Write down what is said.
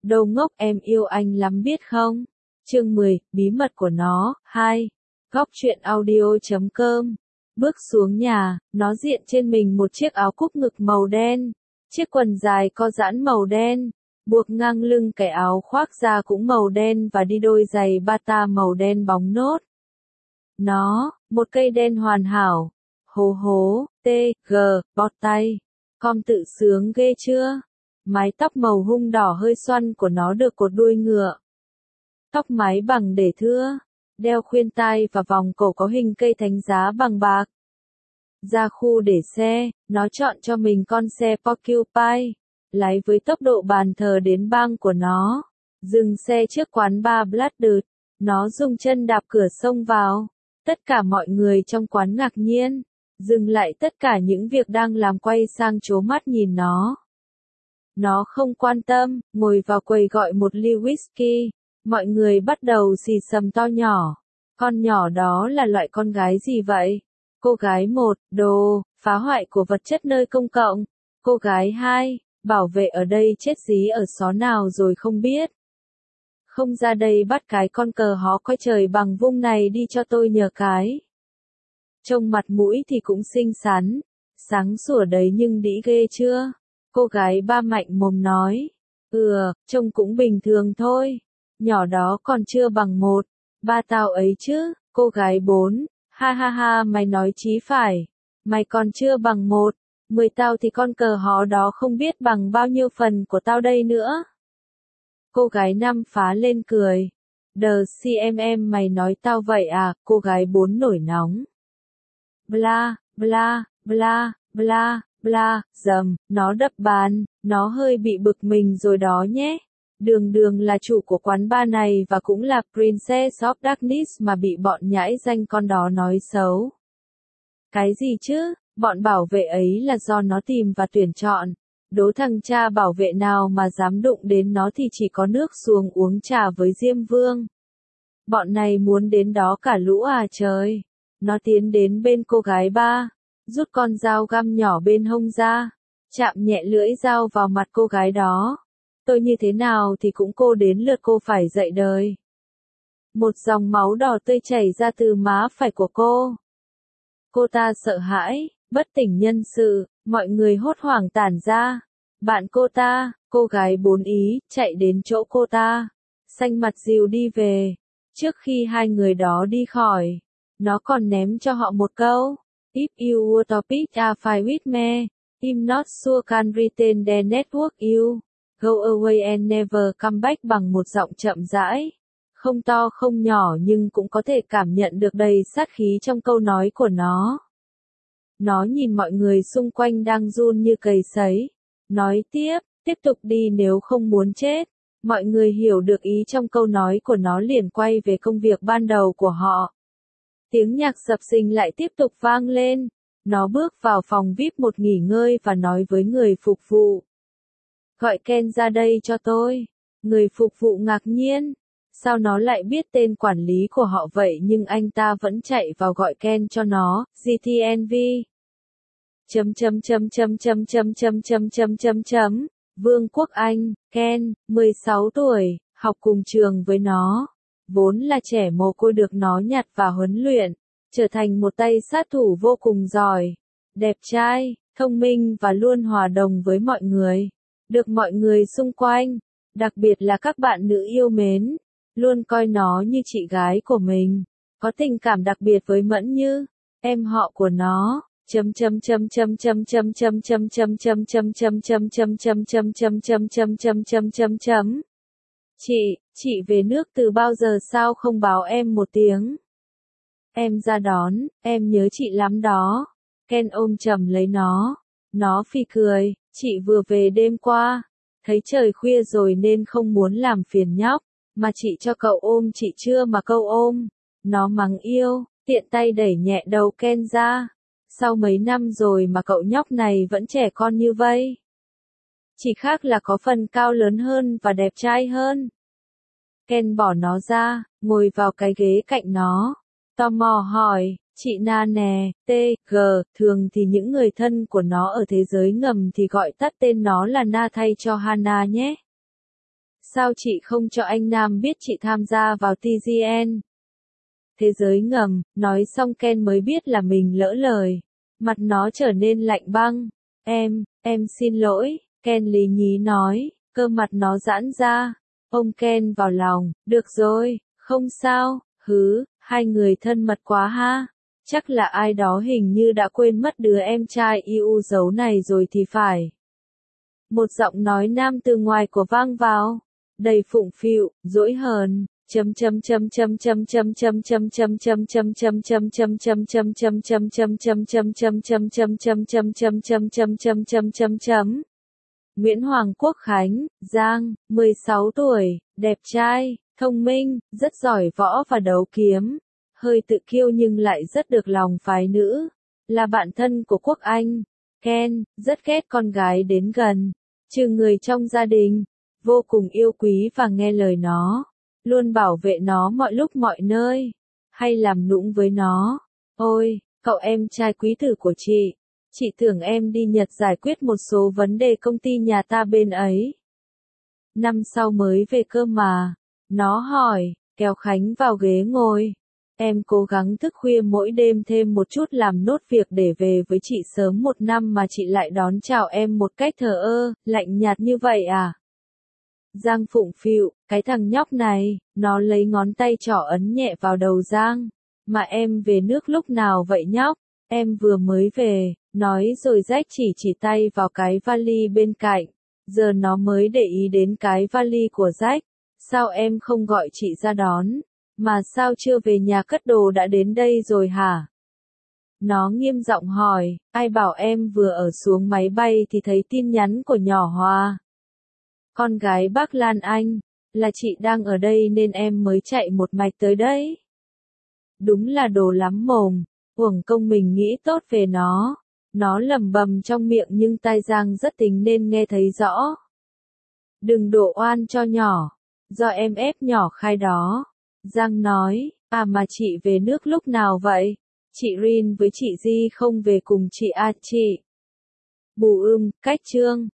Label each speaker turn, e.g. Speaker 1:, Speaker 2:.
Speaker 1: Đồ ngốc, em yêu anh lắm biết không? Chương 10, bí mật của nó. 2. Góc truyện audio.com. Bước xuống nhà, nó diện trên mình một chiếc áo cúc ngực màu đen, chiếc quần dài co giãn màu đen, buộc ngang lưng cái áo khoác da cũng màu đen và đi đôi giày bata màu đen bóng nốt. Nó, một cây đen hoàn hảo. Hố hố, bọt tay. Con tự sướng ghê chưa? Mái tóc màu hung đỏ hơi xoăn của nó được cột đuôi ngựa. Tóc mái bằng để thưa, đeo khuyên tai và vòng cổ có hình cây thánh giá bằng bạc. Ra khu để xe, nó chọn cho mình con xe Porcupine, lái với tốc độ bàn thờ đến bang của nó. Dừng xe trước quán bar Blooded, nó dùng chân đạp cửa xông vào. Tất cả mọi người trong quán ngạc nhiên, dừng lại tất cả những việc đang làm quay sang trố mắt nhìn nó. Nó không quan tâm, ngồi vào quầy gọi một ly whisky. Mọi người bắt đầu xì xầm to nhỏ. Con nhỏ đó là loại con gái gì vậy? Cô gái 1, đồ, phá hoại của vật chất nơi công cộng. Cô gái 2, bảo vệ ở đây chết dí ở xó nào rồi không biết. Không ra đây bắt cái con cờ hó coi trời bằng vung này đi cho tôi nhờ cái. Trông mặt mũi thì cũng xinh xắn, sáng sủa đấy nhưng đĩ ghê chưa? Cô gái 3 mạnh mồm nói. Trông cũng bình thường thôi. Nhỏ đó còn chưa bằng 1, 3 tao ấy chứ. Cô gái 4, ha ha ha mày nói chí phải. Mày còn chưa bằng 1, 10 tao thì con cờ hó đó không biết bằng bao nhiêu phần của tao đây nữa. Cô gái 5 phá lên cười. CMM mày nói tao vậy à? Cô gái 4 nổi nóng. Bla, bla, bla, bla, bla, dầm, nó đập bàn, nó hơi bị bực mình rồi đó nhé. Đường là chủ của quán bar này và cũng là Princess of Darkness mà bị bọn nhãi danh con đó nói xấu. Cái gì chứ, bọn bảo vệ ấy là do nó tìm và tuyển chọn. Đố thằng cha bảo vệ nào mà dám đụng đến nó thì chỉ có nước xuồng uống trà với Diêm Vương. Bọn này muốn đến đó cả lũ à trời. Nó tiến đến bên cô gái 3, rút con dao găm nhỏ bên hông ra, chạm nhẹ lưỡi dao vào mặt cô gái đó. Tôi như thế nào thì cũng cô đến lượt cô phải dậy đời. Một dòng máu đỏ tươi chảy ra từ má phải của cô. Cô ta sợ hãi, bất tỉnh nhân sự, mọi người hốt hoảng tản ra. Bạn cô ta, cô gái 4 ý, chạy đến chỗ cô ta, xanh mặt dìu đi về. Trước khi hai người đó đi khỏi, nó còn ném cho họ một câu. If you were topic a fight with me, I'm not sure can retain the network you. Go away and never come back bằng một giọng chậm rãi. Không to không nhỏ nhưng cũng có thể cảm nhận được đầy sát khí trong câu nói của nó. Nó nhìn mọi người xung quanh đang run như cầy sấy. Nói tiếp tục đi nếu không muốn chết. Mọi người hiểu được ý trong câu nói của nó liền quay về công việc ban đầu của họ. Tiếng nhạc sập sình lại tiếp tục vang lên. Nó bước vào phòng VIP một nghỉ ngơi và nói với người phục vụ. Gọi Ken ra đây cho tôi. Người phục vụ ngạc nhiên. Sao nó lại biết tên quản lý của họ vậy nhưng anh ta vẫn chạy vào gọi Ken cho nó, GTNV. Vương quốc Anh, Ken, 16 tuổi, học cùng trường với nó. Vốn là trẻ mồ côi được nó nhặt và huấn luyện, trở thành một tay sát thủ vô cùng giỏi. Đẹp trai, thông minh và luôn hòa đồng với mọi người. Được mọi người xung quanh, đặc biệt là các bạn nữ yêu mến, luôn coi nó như chị gái của mình. Có tình cảm đặc biệt với Mẫn Như, em họ của nó. Chị về nước từ bao giờ sao không báo em một tiếng? Em ra đón, em nhớ chị lắm đó. Ken ôm chầm lấy nó. Nó phì cười, chị vừa về đêm qua. Thấy trời khuya rồi nên không muốn làm phiền nhóc. Mà chị cho cậu ôm chị chưa mà cậu ôm. Nó mắng yêu, tiện tay đẩy nhẹ đầu Ken ra. Sau mấy năm rồi mà cậu nhóc này vẫn trẻ con như vậy. Chỉ khác là có phần cao lớn hơn và đẹp trai hơn. Ken bỏ nó ra, ngồi vào cái ghế cạnh nó. Tò mò hỏi, chị Na nè, thường thì những người thân của nó ở thế giới ngầm thì gọi tắt tên nó là Na thay cho Hana nhé. Sao chị không cho anh Nam biết chị tham gia vào TGN? Thế giới ngầm, nói xong Ken mới biết là mình lỡ lời. Mặt nó trở nên lạnh băng. Em xin lỗi, Ken lý nhí nói, cơ mặt nó giãn ra. Ông Ken vào lòng, được rồi, không sao, hai người thân mật quá ha. Chắc là ai đó hình như đã quên mất đứa em trai yêu dấu này rồi thì phải. Một giọng nói nam từ ngoài của vang vào, đầy phụng phịu, dỗi hờn. Nguyễn Hoàng Quốc Khánh, Giang, 16 tuổi, đẹp trai, thông minh, rất giỏi võ và đấu kiếm, hơi tự kiêu nhưng lại rất được lòng phái nữ, là bạn thân của Quốc Anh. Ken rất ghét con gái đến gần, trừ người trong gia đình, vô cùng yêu quý và nghe lời nó, luôn bảo vệ nó mọi lúc mọi nơi, hay làm nũng với nó. Ôi, cậu em trai quý tử của chị tưởng em đi Nhật giải quyết một số vấn đề công ty nhà ta bên ấy. Năm sau mới về cơ mà. Nó hỏi, kéo Khánh vào ghế ngồi. Em cố gắng thức khuya mỗi đêm thêm một chút làm nốt việc để về với chị sớm một năm mà chị lại đón chào em một cách thờ ơ, lạnh nhạt như vậy à? Giang phụng phịu, cái thằng nhóc này, nó lấy ngón tay trỏ ấn nhẹ vào đầu Giang. Mà em về nước lúc nào vậy nhóc? Em vừa mới về, nói rồi Jack chỉ tay vào cái vali bên cạnh. Giờ nó mới để ý đến cái vali của Jack. Sao em không gọi chị ra đón? Mà sao chưa về nhà cất đồ đã đến đây rồi hả? Nó nghiêm giọng hỏi, ai bảo em vừa ở xuống máy bay thì thấy tin nhắn của nhỏ Hòa. Con gái bác Lan Anh, là chị đang ở đây nên em mới chạy một mạch tới đấy. Đúng là đồ lắm mồm, uổng công mình nghĩ tốt về nó. Nó lẩm bẩm trong miệng nhưng tai Giang rất tính nên nghe thấy rõ. Đừng đổ oan cho nhỏ, do em ép nhỏ khai đó. Giang nói, mà chị về nước lúc nào vậy? Chị Rin với chị Di không về cùng chị à chị? Bù cách chương.